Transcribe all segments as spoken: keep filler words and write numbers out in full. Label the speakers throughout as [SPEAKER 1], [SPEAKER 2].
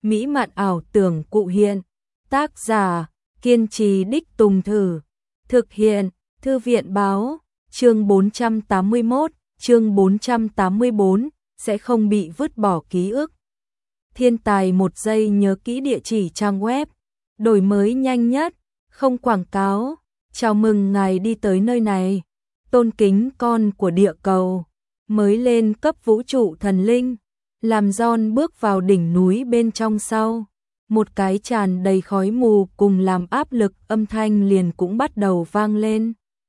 [SPEAKER 1] mỹ mạn ảo tưởng cụ hiện. Tác giả, kiên trì đích tùng thử. Thực hiện, Thư viện báo, chương bốn trăm tám mươi mốt, chương bốn trăm tám mươi bốn, sẽ không bị vứt bỏ ký ức. Thiên tài một giây nhớ kỹ địa chỉ trang web, đổi mới nhanh nhất, không quảng cáo. Chào mừng ngài đi tới nơi này. Tôn kính con của địa cầu, mới lên cấp vũ trụ thần linh, làm John bước vào đỉnh núi bên trong sau. Một cái tràn đầy khói mù cùng làm áp lực âm thanh liền cũng bắt đầu vang lên.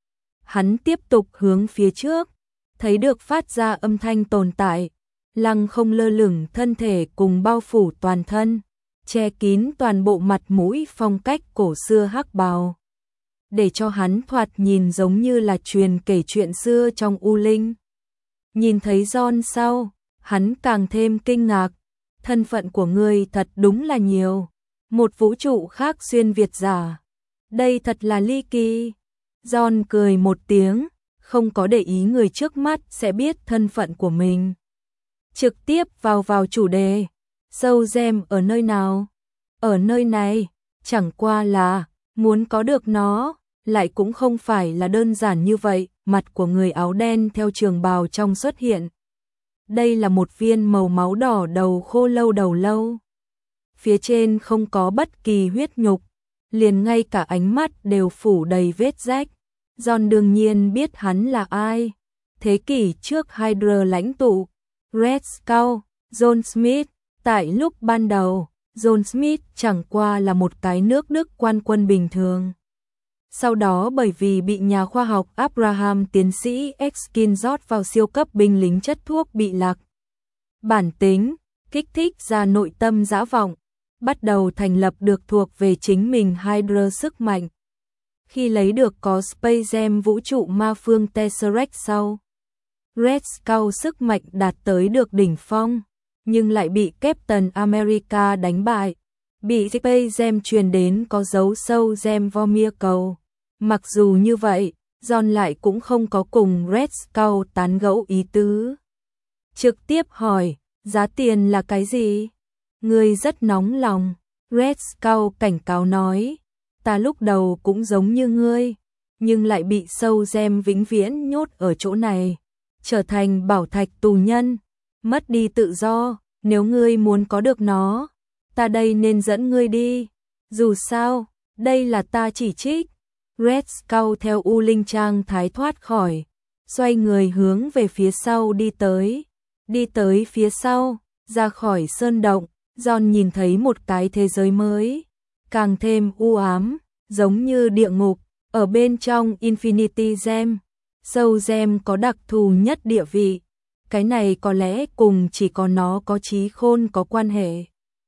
[SPEAKER 1] Hắn tiếp tục hướng phía trước, thấy được phát ra âm thanh tồn tại, lăng không lơ lửng thân thể cùng bao phủ toàn thân, che kín toàn bộ mặt mũi phong cách cổ xưa hắc bào, để cho hắn thoạt nhìn giống như là truyền kể chuyện xưa trong U Linh. Nhìn thấy John sau, hắn càng thêm kinh ngạc, thân phận của ngươi thật đúng là nhiều, một vũ trụ khác xuyên Việt giả. Đây thật là ly kỳ. John cười một tiếng, không có để ý người trước mắt sẽ biết thân phận của mình. Trực tiếp vào vào chủ đề, Soul Gem ở nơi nào? Ở nơi này, chẳng qua là, muốn có được nó, lại cũng không phải là đơn giản như vậy. Mặt của người áo đen theo trường bào trong xuất hiện. Đây là một viên màu máu đỏ đầu khô lâu đầu lâu. Phía trên không có bất kỳ huyết nhục, liền ngay cả ánh mắt đều phủ đầy vết rách. John đương nhiên biết hắn là ai. Thế kỷ trước Hydra lãnh tụ, Red Skull, John Smith. Tại lúc ban đầu, John Smith chẳng qua là một cái nước Đức quan quân bình thường. Sau đó bởi vì bị nhà khoa học Abraham tiến sĩ Erskine rót vào siêu cấp binh lính chất thuốc bị lạc bản tính, kích thích ra nội tâm dã vọng, bắt đầu thành lập được thuộc về chính mình Hydra sức mạnh. Khi lấy được có Space Gem vũ trụ ma phương Tesseract sau, Red Skull sức mạnh đạt tới được đỉnh phong, nhưng lại bị Captain America đánh bại, bị Space Gem truyền đến có dấu Soul Gem Vormir cầu. Mặc dù như vậy, John lại cũng không có cùng Red Skull tán gẫu ý tứ. Trực tiếp hỏi, giá tiền là cái gì? Ngươi rất nóng lòng. Red Skull cảnh cáo nói, ta lúc đầu cũng giống như ngươi, nhưng lại bị Soul Gem vĩnh viễn nhốt ở chỗ này, trở thành bảo thạch tù nhân, mất đi tự do. Nếu ngươi muốn có được nó, ta đây nên dẫn ngươi đi. Dù sao, đây là ta chỉ trích. Red Skull theo U Linh Trang thái thoát khỏi, xoay người hướng về phía sau đi tới. Đi tới phía sau, ra khỏi sơn động, John nhìn thấy một cái thế giới mới, càng thêm u ám, giống như địa ngục. Ở bên trong Infinity Gem, Soul Gem có đặc thù nhất địa vị. Cái này có lẽ cùng chỉ có nó có trí khôn có quan hệ.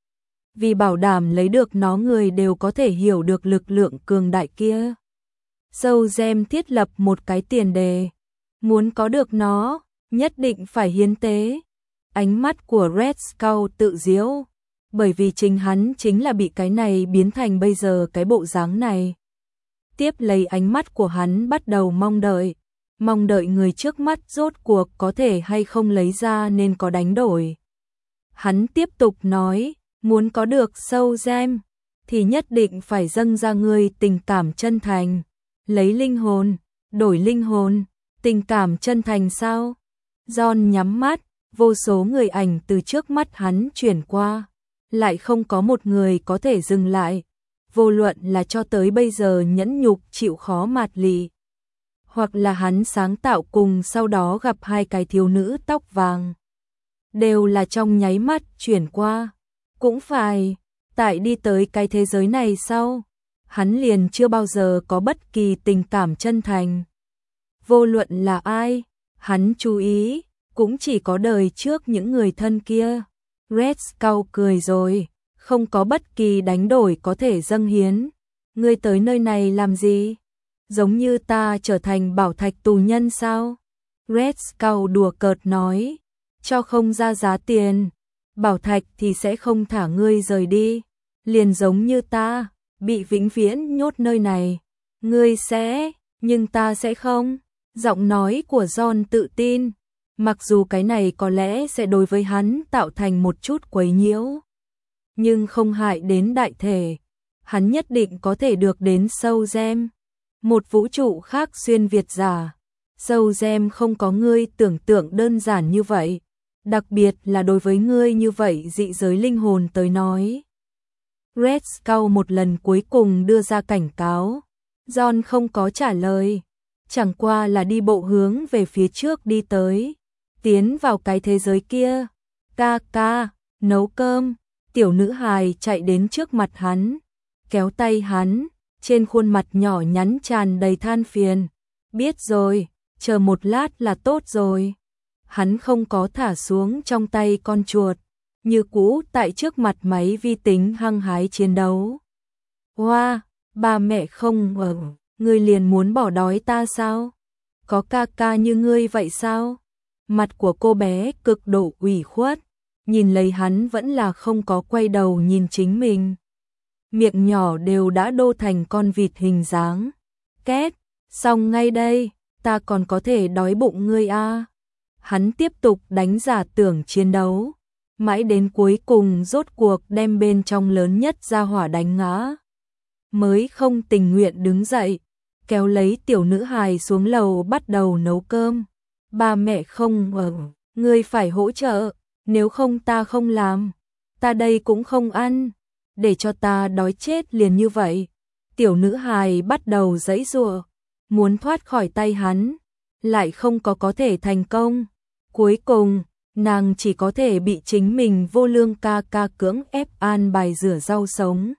[SPEAKER 1] Vì bảo đảm lấy được nó người đều có thể hiểu được lực lượng cường đại kia. Soul Gem thiết lập một cái tiền đề, muốn có được nó, nhất định phải hiến tế. Ánh mắt của Red Skull tự giễu, bởi vì chính hắn chính là bị cái này biến thành bây giờ cái bộ dáng này. Tiếp lấy ánh mắt của hắn bắt đầu mong đợi, mong đợi người trước mắt rốt cuộc có thể hay không lấy ra nên có đánh đổi. Hắn tiếp tục nói, muốn có được Soul Gem, thì nhất định phải dâng ra người tình cảm chân thành. Lấy linh hồn, đổi linh hồn, tình cảm chân thành sao? John nhắm mắt, vô số người ảnh từ trước mắt hắn chuyển qua, lại không có một người có thể dừng lại. Vô luận là cho tới bây giờ nhẫn nhục chịu khó mạt lì, hoặc là hắn sáng tạo cùng sau đó gặp hai cái thiếu nữ tóc vàng, đều là trong nháy mắt chuyển qua. Cũng phải, tại đi tới cái thế giới này sau, hắn liền chưa bao giờ có bất kỳ tình cảm chân thành. Vô luận là ai, hắn chú ý, cũng chỉ có đời trước những người thân kia. Red Skull cười rồi, không có bất kỳ đánh đổi có thể dâng hiến. Ngươi tới nơi này làm gì? Giống như ta trở thành bảo thạch tù nhân sao? Red Skull đùa cợt nói, cho không ra giá tiền, bảo thạch thì sẽ không thả ngươi rời đi. Liền giống như ta, bị vĩnh viễn nhốt nơi này. Ngươi sẽ, nhưng ta sẽ không. Giọng nói của John tự tin, mặc dù cái này có lẽ sẽ đối với hắn tạo thành một chút quấy nhiễu. nhưng không hại đến đại thể. Hắn nhất định có thể được đến Sâu Gem, một vũ trụ khác xuyên Việt giả. Sâu Gem không có ngươi tưởng tượng đơn giản như vậy, đặc biệt là đối với ngươi như vậy dị giới linh hồn tới nói. Red Skull một lần cuối cùng đưa ra cảnh cáo. John không có trả lời, chẳng qua là đi bộ hướng về phía trước đi tới, tiến vào cái thế giới kia. Ca ca, nấu cơm. Tiểu nữ hài chạy đến trước mặt hắn, kéo tay hắn, trên khuôn mặt nhỏ nhắn tràn đầy than phiền. Biết rồi, chờ một lát là tốt rồi. Hắn không có thả xuống trong tay con chuột, như cũ tại trước mặt máy vi tính hăng hái chiến đấu. Hoa, ba mẹ không ở, ngươi liền muốn bỏ đói ta sao? Có ca ca như ngươi vậy sao? Mặt của cô bé cực độ ủy khuất, nhìn lấy hắn vẫn là không có quay đầu nhìn chính mình. Miệng nhỏ đều đã đô thành con vịt hình dáng. Két, xong ngay đây, ta còn có thể đói bụng ngươi a. Hắn tiếp tục đánh giả tưởng chiến đấu, mãi đến cuối cùng rốt cuộc đem bên trong lớn nhất ra hỏa đánh ngã. Mới không tình nguyện đứng dậy, kéo lấy tiểu nữ hài xuống lầu bắt đầu nấu cơm. Ba mẹ không ở, ngươi phải hỗ trợ, nếu không ta không làm, ta đây cũng không ăn, để cho ta đói chết liền như vậy. Tiểu nữ hài bắt đầu giãy giụa, muốn thoát khỏi tay hắn, lại không có có thể thành công. Cuối cùng, nàng chỉ có thể bị chính mình vô lương ca ca cưỡng ép an bài rửa rau sống.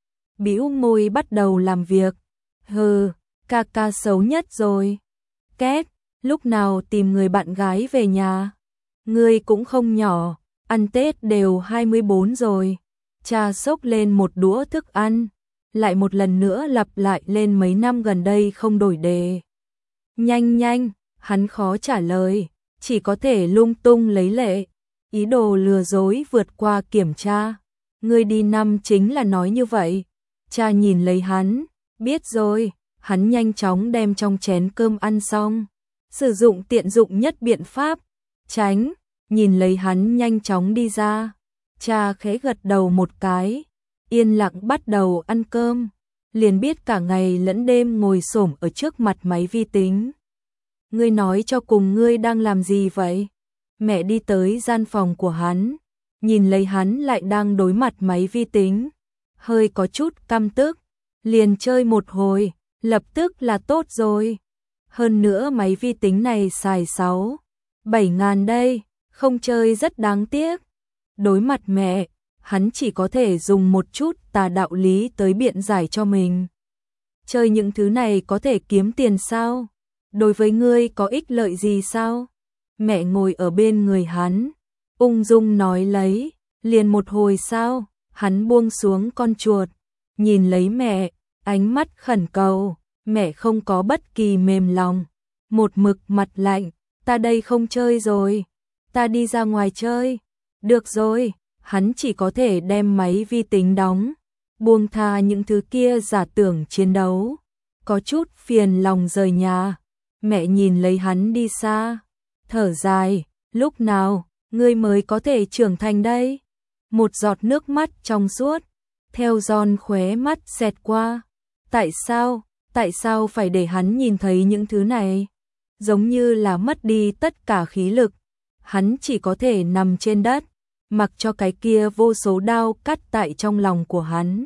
[SPEAKER 1] Bĩu môi bắt đầu làm việc. Hừ, ca ca xấu nhất rồi. Két, lúc nào tìm người bạn gái về nhà? Ngươi cũng không nhỏ, ăn Tết đều hai mươi bốn rồi. Cha xốc lên một đũa thức ăn, lại một lần nữa lặp lại lên mấy năm gần đây không đổi đề. Nhanh nhanh, hắn khó trả lời, chỉ có thể lung tung lấy lệ, ý đồ lừa dối vượt qua kiểm tra. Ngươi đi năm chính là nói như vậy. Cha nhìn lấy hắn, biết rồi, hắn nhanh chóng đem trong chén cơm ăn xong, sử dụng tiện dụng nhất biện pháp, tránh, nhìn lấy hắn nhanh chóng đi ra. Cha khẽ gật đầu một cái, yên lặng bắt đầu ăn cơm, liền biết cả ngày lẫn đêm ngồi xổm ở trước mặt máy vi tính. Ngươi nói cho cùng ngươi đang làm gì vậy? Mẹ đi tới gian phòng của hắn, nhìn lấy hắn lại đang đối mặt máy vi tính, hơi có chút căm tức, liền chơi một hồi, lập tức là tốt rồi. Hơn nữa máy vi tính này xài sáu, bảy ngàn đây, không chơi rất đáng tiếc. Đối mặt mẹ, hắn chỉ có thể dùng một chút tà đạo lý tới biện giải cho mình. Chơi những thứ này có thể kiếm tiền sao? Đối với ngươi có ích lợi gì sao? Mẹ ngồi ở bên người hắn, ung dung nói lấy, liền một hồi sao, hắn buông xuống con chuột, nhìn lấy mẹ, ánh mắt khẩn cầu, mẹ không có bất kỳ mềm lòng, một mực mặt lạnh, ta đây không chơi rồi, ta đi ra ngoài chơi. Được rồi, hắn chỉ có thể đem máy vi tính đóng, buông tha những thứ kia giả tưởng chiến đấu, có chút phiền lòng rời nhà. Mẹ nhìn lấy hắn đi xa, thở dài, lúc nào, ngươi mới có thể trưởng thành đây? Một giọt nước mắt trong suốt, theo John khóe mắt xẹt qua. Tại sao, tại sao phải để hắn nhìn thấy những thứ này? Giống như là mất đi tất cả khí lực, hắn chỉ có thể nằm trên đất, mặc cho cái kia vô số đao cắt tại trong lòng của hắn.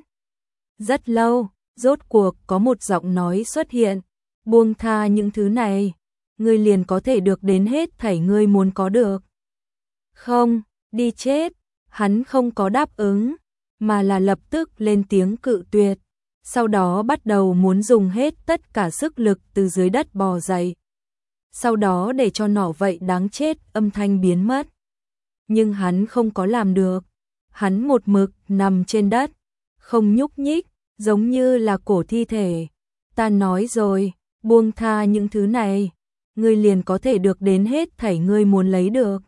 [SPEAKER 1] Rất lâu, rốt cuộc có một giọng nói xuất hiện, buông tha những thứ này, ngươi liền có thể được đến hết thảy ngươi muốn có được. Không, đi chết, hắn không có đáp ứng, mà là lập tức lên tiếng cự tuyệt, sau đó bắt đầu muốn dùng hết tất cả sức lực từ dưới đất bò dậy. Sau đó để cho nỏ vậy đáng chết âm thanh biến mất. Nhưng hắn không có làm được, hắn một mực nằm trên đất, không nhúc nhích, giống như là cổ thi thể. Ta nói rồi, buông tha những thứ này, ngươi liền có thể được đến hết thảy ngươi muốn lấy được.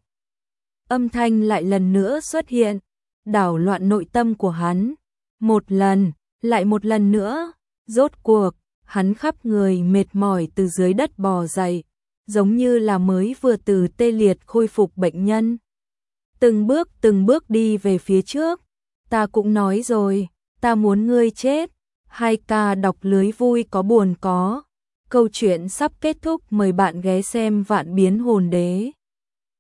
[SPEAKER 1] Âm thanh lại lần nữa xuất hiện, đảo loạn nội tâm của hắn. Một lần, lại một lần nữa, rốt cuộc, hắn khắp người mệt mỏi từ dưới đất bò dậy, giống như là mới vừa từ tê liệt khôi phục bệnh nhân. Từng bước từng bước đi về phía trước, Ta cũng nói rồi, ta muốn ngươi chết. Hai ca đọc lưới vui có buồn có. Câu chuyện sắp kết thúc, mời bạn ghé xem Vạn Biến Hồn Đế.